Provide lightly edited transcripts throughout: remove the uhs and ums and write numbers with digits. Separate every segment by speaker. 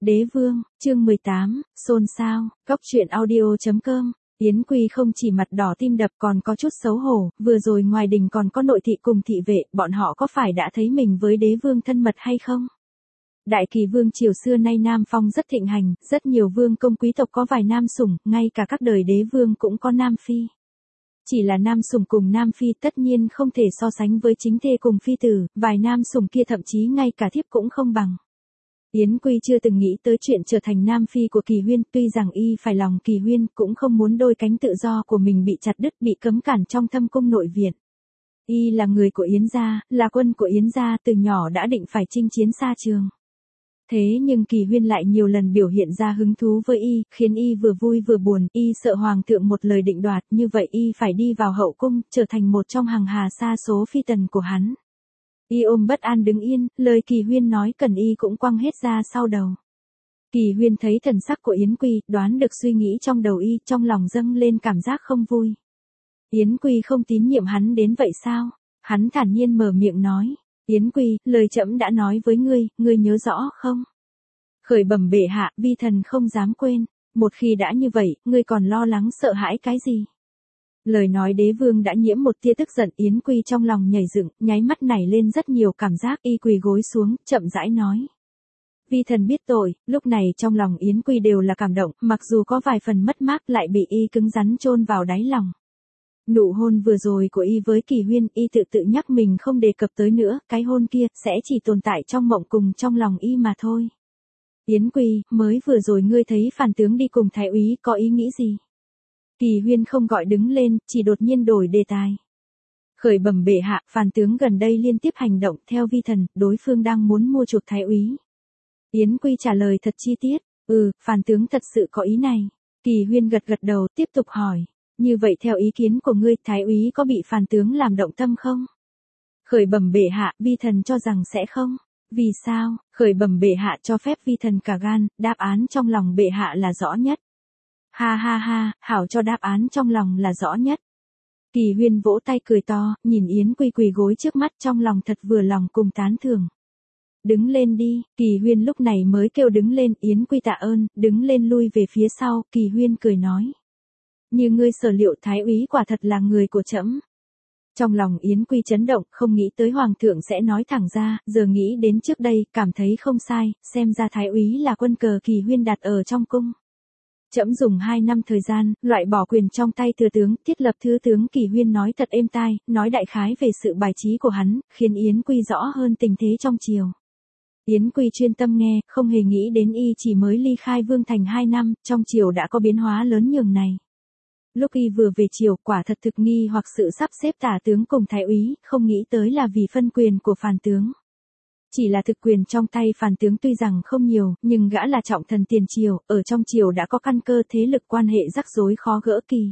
Speaker 1: Đế vương, chương 18, xôn xao, góc truyện audio.com. Yến Quy không chỉ mặt đỏ tim đập còn có chút xấu hổ, vừa rồi ngoài đình còn có nội thị cùng thị vệ, bọn họ có phải đã thấy mình với đế vương thân mật hay không? Đại Kỳ vương triều xưa nay Nam Phong rất thịnh hành, rất nhiều vương công quý tộc có vài nam sủng, ngay cả các đời đế vương cũng có nam phi. Chỉ là nam sủng cùng nam phi tất nhiên không thể so sánh với chính thê cùng phi tử, vài nam sủng kia thậm chí ngay cả thiếp cũng không bằng. Yến Quy chưa từng nghĩ tới chuyện trở thành nam phi của Kỳ Huyên, tuy rằng y phải lòng Kỳ Huyên cũng không muốn đôi cánh tự do của mình bị chặt đứt, bị cấm cản trong thâm cung nội viện. Y là người của Yến gia, là quân của Yến gia, từ nhỏ đã định phải chinh chiến xa trường. Thế nhưng Kỳ Huyên lại nhiều lần biểu hiện ra hứng thú với y, khiến y vừa vui vừa buồn, y sợ hoàng thượng một lời định đoạt, như vậy y phải đi vào hậu cung, trở thành một trong hàng hà sa số phi tần của hắn. Y ôm bất an đứng yên, lời Kỳ Huyên nói cần y cũng quăng hết ra sau đầu. Kỳ Huyên thấy thần sắc của Yến Quy, đoán được suy nghĩ trong đầu y, trong lòng dâng lên cảm giác không vui. Yến Quy không tín nhiệm hắn đến vậy sao? Hắn thản nhiên mở miệng nói. Yến Quy, lời trẫm đã nói với ngươi nhớ rõ không? Khởi bẩm bệ hạ, vi thần không dám quên. Một khi đã như vậy, ngươi còn lo lắng sợ hãi cái gì? Lời nói đế vương đã nhiễm một tia tức giận. Yến Quy trong lòng nhảy dựng, nháy mắt nảy lên rất nhiều cảm giác, y quỳ gối xuống, chậm rãi nói. Vi thần biết tội. Lúc này trong lòng Yến Quy đều là cảm động, mặc dù có vài phần mất mát lại bị y cứng rắn chôn vào đáy lòng. Nụ hôn vừa rồi của y với Kỳ Huyên, y tự nhắc mình không đề cập tới nữa, cái hôn kia sẽ chỉ tồn tại trong mộng cùng trong lòng y mà thôi. Yến Quy, mới vừa rồi ngươi thấy Phàn tướng đi cùng thái úy có ý nghĩ gì? Kỳ Huyên không gọi đứng lên, chỉ đột nhiên đổi đề tài. Khởi bẩm bệ hạ, Phàn tướng gần đây liên tiếp hành động, theo vi thần, đối phương đang muốn mua chuộc thái úy. Yến Quy trả lời thật chi tiết. Phàn tướng thật sự có ý này. Kỳ Huyên gật đầu, tiếp tục hỏi. Như vậy theo ý kiến của ngươi, thái úy có bị Phàn tướng làm động tâm không? Khởi bẩm bệ hạ, vi thần cho rằng sẽ không. Vì sao? Khởi bẩm bệ hạ cho phép vi thần cả gan, đáp án trong lòng bệ hạ là rõ nhất. Ha ha ha, hảo cho đáp án trong lòng là rõ nhất. Kỳ Huyên vỗ tay cười to, nhìn Yến Quy quỳ gối trước mắt, trong lòng thật vừa lòng cùng tán thưởng. Đứng lên đi. Kỳ Huyên lúc này mới kêu đứng lên. Yến Quy tạ ơn, đứng lên lui về phía sau. Kỳ Huyên cười nói. Như ngươi sở liệu, thái úy quả thật là người của trẫm. Trong lòng Yến Quy chấn động, không nghĩ tới hoàng thượng sẽ nói thẳng ra, giờ nghĩ đến trước đây, cảm thấy không sai, xem ra thái úy là quân cờ Kỳ Huyên đặt ở trong cung. Trẫm dùng 2 năm thời gian, loại bỏ quyền trong tay thừa tướng, thiết lập thứ tướng. Kỳ Huyên nói thật êm tai, nói đại khái về sự bài trí của hắn, khiến Yến Quy rõ hơn tình thế trong triều. Yến Quy chuyên tâm nghe, không hề nghĩ đến y chỉ mới ly khai vương thành 2 năm, trong triều đã có biến hóa lớn nhường này. Lúc y vừa về triều, quả thật thực nghi hoặc sự sắp xếp tả tướng cùng thái úy, không nghĩ tới là vì phân quyền của Phàn tướng. Chỉ là thực quyền trong tay Phàn tướng tuy rằng không nhiều, nhưng gã là trọng thần tiền triều, ở trong triều đã có căn cơ thế lực quan hệ rắc rối khó gỡ kỳ.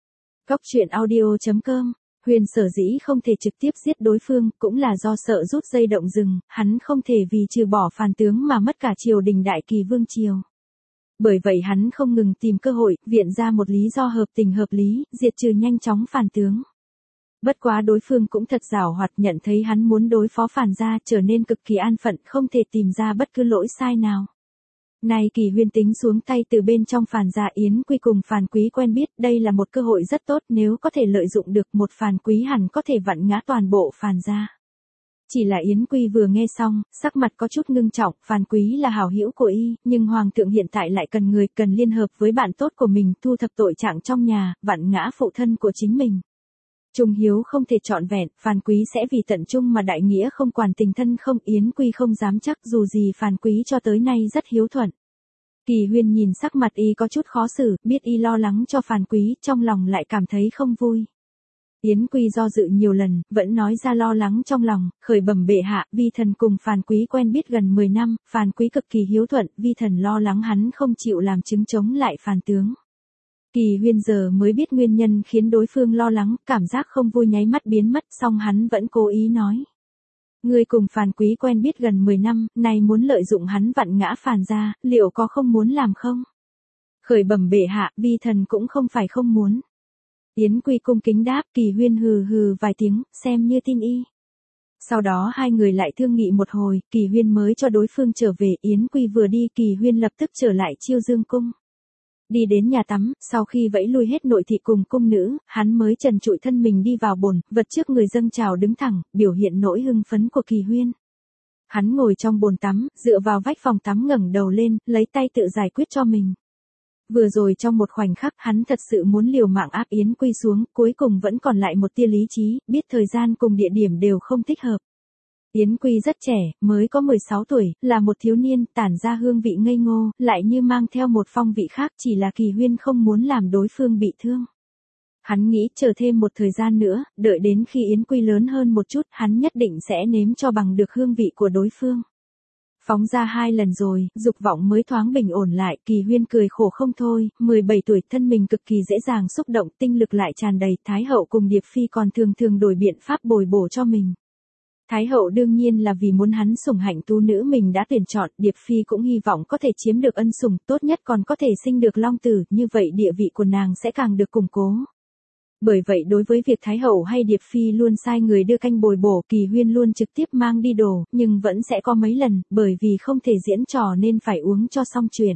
Speaker 1: Góc truyện audio.com. Huyền sở dĩ không thể trực tiếp giết đối phương, cũng là do sợ rút dây động rừng, hắn không thể vì trừ bỏ Phàn tướng mà mất cả triều đình Đại Kỳ vương triều. Bởi vậy hắn không ngừng tìm cơ hội, viện ra một lý do hợp tình hợp lý, diệt trừ nhanh chóng Phàn tướng. Bất quá đối phương cũng thật giảo hoạt, nhận thấy hắn muốn đối phó Phàn gia, trở nên cực kỳ an phận, không thể tìm ra bất cứ lỗi sai nào. Nay Kỳ Huyên tính xuống tay từ bên trong Phàn gia. Yến Quy cùng Phàn Quý quen biết, đây là một cơ hội rất tốt, nếu có thể lợi dụng được một Phàn Quý hẳn có thể vặn ngã toàn bộ Phàn gia. Chỉ là Yến Quy vừa nghe xong, sắc mặt có chút ngưng trọng, Phàn Quý là hảo hữu của y, nhưng hoàng thượng hiện tại lại cần người, cần liên hợp với bạn tốt của mình, thu thập tội trạng trong nhà, vặn ngã phụ thân của chính mình. Trung hiếu không thể trọn vẹn, Phàn Quý sẽ vì tận trung mà đại nghĩa không quản tình thân không. Yến Quy không dám chắc, dù gì Phàn Quý cho tới nay rất hiếu thuận. Kỳ Huyên nhìn sắc mặt y có chút khó xử, biết y lo lắng cho Phàn Quý, trong lòng lại cảm thấy không vui. Yến Quy do dự nhiều lần, vẫn nói ra lo lắng trong lòng. Khởi bẩm bệ hạ, vi thần cùng Phàn Quý quen biết gần 10 năm, Phàn Quý cực kỳ hiếu thuận, vi thần lo lắng hắn không chịu làm chứng chống lại Phàn tướng. Kỳ Huyên giờ mới biết nguyên nhân khiến đối phương lo lắng, cảm giác không vui nháy mắt biến mất, song hắn vẫn cố ý nói. Ngươi cùng Phàn Quý quen biết gần 10 năm, nay muốn lợi dụng hắn vặn ngã Phàn gia, liệu có không muốn làm không? Khởi bẩm bệ hạ, vi thần cũng không phải không muốn. Yến Quy cung kính đáp. Kỳ Huyên hừ hừ vài tiếng, xem như tin y. Sau đó hai người lại thương nghị một hồi, Kỳ Huyên mới cho đối phương trở về. Yến Quy vừa đi, Kỳ Huyên lập tức trở lại Chiêu Dương cung. Đi đến nhà tắm, sau khi vẫy lui hết nội thị cùng cung nữ, hắn mới trần trụi thân mình đi vào bồn, vật trước người dâng trào đứng thẳng, biểu hiện nỗi hưng phấn của Kỳ Huyên. Hắn ngồi trong bồn tắm, dựa vào vách phòng tắm ngẩng đầu lên, lấy tay tự giải quyết cho mình. Vừa rồi trong một khoảnh khắc hắn thật sự muốn liều mạng áp Yến Quy xuống, cuối cùng vẫn còn lại một tia lý trí, biết thời gian cùng địa điểm đều không thích hợp. Yến Quy rất trẻ, mới có 16 tuổi, là một thiếu niên, tản ra hương vị ngây ngô, lại như mang theo một phong vị khác, chỉ là Kỳ Huyên không muốn làm đối phương bị thương. Hắn nghĩ chờ thêm một thời gian nữa, đợi đến khi Yến Quy lớn hơn một chút, hắn nhất định sẽ nếm cho bằng được hương vị của đối phương. Phóng ra 2 lần rồi, dục vọng mới thoáng bình ổn lại, Kỳ Huyên cười khổ không thôi, 17 tuổi thân mình cực kỳ dễ dàng xúc động, tinh lực lại tràn đầy, Thái hậu cùng Điệp Phi còn thường đổi biện pháp bồi bổ cho mình. Thái hậu đương nhiên là vì muốn hắn sủng hạnh tú nữ mình đã tuyển chọn, Điệp Phi cũng hy vọng có thể chiếm được ân sủng, tốt nhất còn có thể sinh được long tử, như vậy địa vị của nàng sẽ càng được củng cố. Bởi vậy đối với việc Thái hậu hay Điệp Phi luôn sai người đưa canh bồi bổ, Kỳ Huyên luôn trực tiếp mang đi đồ, nhưng vẫn sẽ có mấy lần, bởi vì không thể diễn trò nên phải uống cho xong chuyện.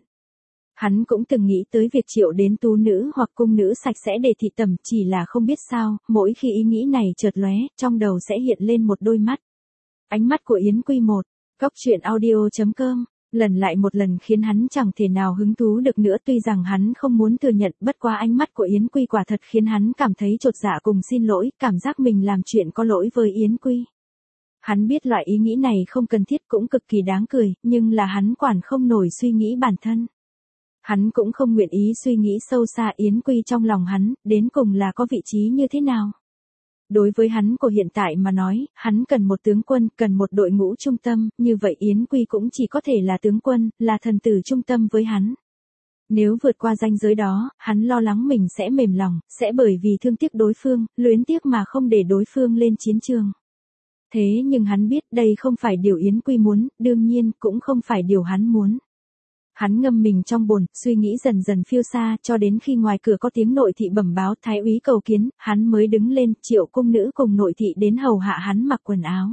Speaker 1: Hắn cũng từng nghĩ tới việc triệu đến tú nữ hoặc cung nữ sạch sẽ để thị tẩm, chỉ là không biết sao, mỗi khi ý nghĩ này chợt lóe, trong đầu sẽ hiện lên một đôi mắt. Ánh mắt của Yến Quy. Góc truyện audio.com lần lại một lần khiến hắn chẳng thể nào hứng thú được nữa, tuy rằng hắn không muốn thừa nhận, bất quá ánh mắt của Yến Quy quả thật khiến hắn cảm thấy chột dạ cùng xin lỗi, cảm giác mình làm chuyện có lỗi với Yến Quy. Hắn biết loại ý nghĩ này không cần thiết cũng cực kỳ đáng cười, nhưng là hắn quản không nổi suy nghĩ bản thân. Hắn cũng không nguyện ý suy nghĩ sâu xa Yến Quy trong lòng hắn, đến cùng là có vị trí như thế nào. Đối với hắn của hiện tại mà nói, hắn cần một tướng quân, cần một đội ngũ trung tâm, như vậy Yến Quy cũng chỉ có thể là tướng quân, là thần tử trung tâm với hắn. Nếu vượt qua ranh giới đó, hắn lo lắng mình sẽ mềm lòng, sẽ bởi vì thương tiếc đối phương, luyến tiếc mà không để đối phương lên chiến trường. Thế nhưng hắn biết đây không phải điều Yến Quy muốn, đương nhiên cũng không phải điều hắn muốn. Hắn ngâm mình trong bồn, suy nghĩ dần dần phiêu xa, cho đến khi ngoài cửa có tiếng nội thị bẩm báo thái úy cầu kiến, hắn mới đứng lên, triệu cung nữ cùng nội thị đến hầu hạ hắn mặc quần áo.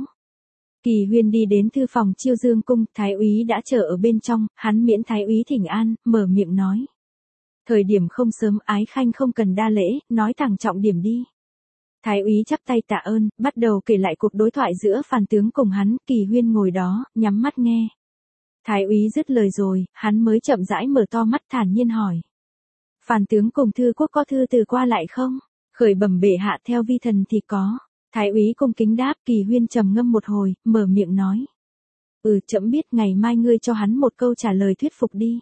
Speaker 1: Kỳ Huyên đi đến thư phòng Chiêu Dương cung, thái úy đã chờ ở bên trong, hắn miễn thái úy thỉnh an, mở miệng nói. Thời điểm không sớm, ái khanh không cần đa lễ, nói thẳng trọng điểm đi. Thái úy chắp tay tạ ơn, bắt đầu kể lại cuộc đối thoại giữa Phàn tướng cùng hắn, Kỳ Huyên ngồi đó, nhắm mắt nghe. Thái úy dứt lời rồi, hắn mới chậm rãi mở to mắt thản nhiên hỏi. Phàn tướng cùng thư quốc có thư từ qua lại không? Khởi bẩm bệ hạ, theo vi thần thì có. Thái úy cung kính đáp. Kỳ Huyên trầm ngâm một hồi, mở miệng nói. Trẫm biết, ngày mai ngươi cho hắn một câu trả lời thuyết phục đi.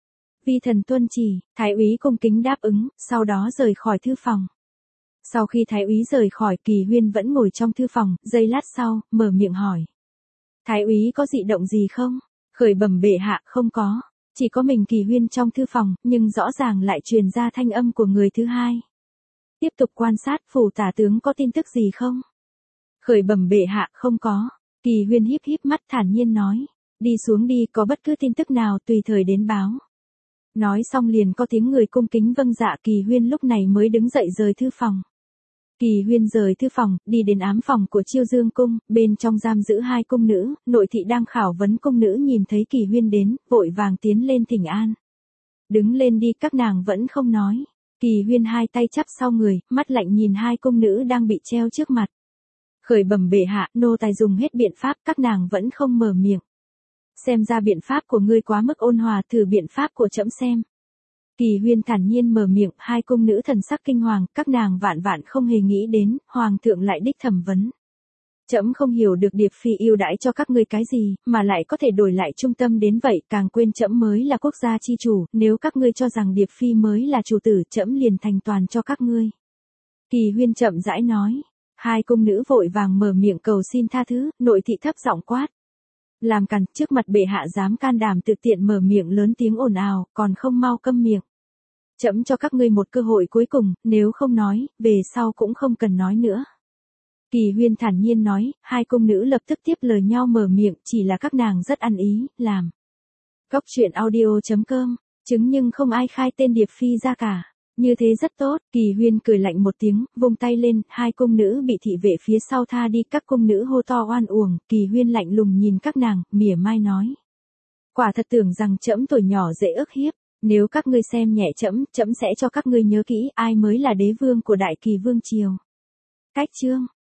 Speaker 1: Vi thần tuân chỉ. Thái úy cung kính đáp ứng, sau đó rời khỏi thư phòng. Sau khi thái úy rời khỏi, Kỳ Huyên vẫn ngồi trong thư phòng, giây lát sau, mở miệng hỏi. Thái úy có dị động gì không? Khởi bẩm bệ hạ, không có. Chỉ có mình Kỳ Huyên trong thư phòng, nhưng rõ ràng lại truyền ra thanh âm của người thứ hai. Tiếp tục quan sát, phủ tả tướng có tin tức gì không? Khởi bẩm bệ hạ, không có. Kỳ Huyên híp híp mắt thản nhiên nói. Đi xuống đi, có bất cứ tin tức nào tùy thời đến báo. Nói xong liền có tiếng người cung kính vâng dạ. Kỳ Huyên lúc này mới đứng dậy rời thư phòng. Kỳ Huyên rời thư phòng, đi đến ám phòng của Chiêu Dương cung, bên trong giam giữ 2 cung nữ, nội thị đang khảo vấn cung nữ nhìn thấy Kỳ Huyên đến, vội vàng tiến lên thỉnh an. Đứng lên đi, các nàng vẫn không nói. Kỳ Huyên 2 tay chắp sau người, mắt lạnh nhìn 2 cung nữ đang bị treo trước mặt. Khởi bẩm bệ hạ, nô tài dùng hết biện pháp, các nàng vẫn không mở miệng. Xem ra biện pháp của ngươi quá mức ôn hòa, thử biện pháp của trẫm xem. Kỳ Huyên thản nhiên mở miệng, 2 cung nữ thần sắc kinh hoàng, các nàng vạn không hề nghĩ đến, hoàng thượng lại đích thẩm vấn. Trẫm không hiểu được Điệp Phi yêu đãi cho các ngươi cái gì, mà lại có thể đổi lại trung tâm đến vậy, càng quên trẫm mới là quốc gia chi chủ, nếu các ngươi cho rằng Điệp Phi mới là chủ tử, trẫm liền thành toàn cho các ngươi. Kỳ Huyên chậm rãi nói, 2 cung nữ vội vàng mở miệng cầu xin tha thứ, nội thị thấp giọng quát. Làm càn, trước mặt bệ hạ dám can đảm tự tiện mở miệng lớn tiếng ồn ào, còn không mau câm miệng. Trẫm cho các ngươi một cơ hội cuối cùng, nếu không nói, về sau cũng không cần nói nữa. Kỳ Huyên thản nhiên nói, 2 cung nữ lập tức tiếp lời nhau mở miệng, chỉ là các nàng rất ăn ý, làm. Góc truyện audio.com, chứng nhưng không ai khai tên Điệp Phi ra cả. Như thế rất tốt, Kỳ Huyên cười lạnh một tiếng, vung tay lên, hai cung nữ bị thị vệ phía sau tha đi, các cung nữ hô to oan uổng, Kỳ Huyên lạnh lùng nhìn các nàng, mỉa mai nói. Quả thật tưởng rằng trẫm tuổi nhỏ dễ ức hiếp, nếu các ngươi xem nhẹ trẫm, trẫm sẽ cho các ngươi nhớ kỹ ai mới là đế vương của Đại Kỳ Vương triều. Cách chương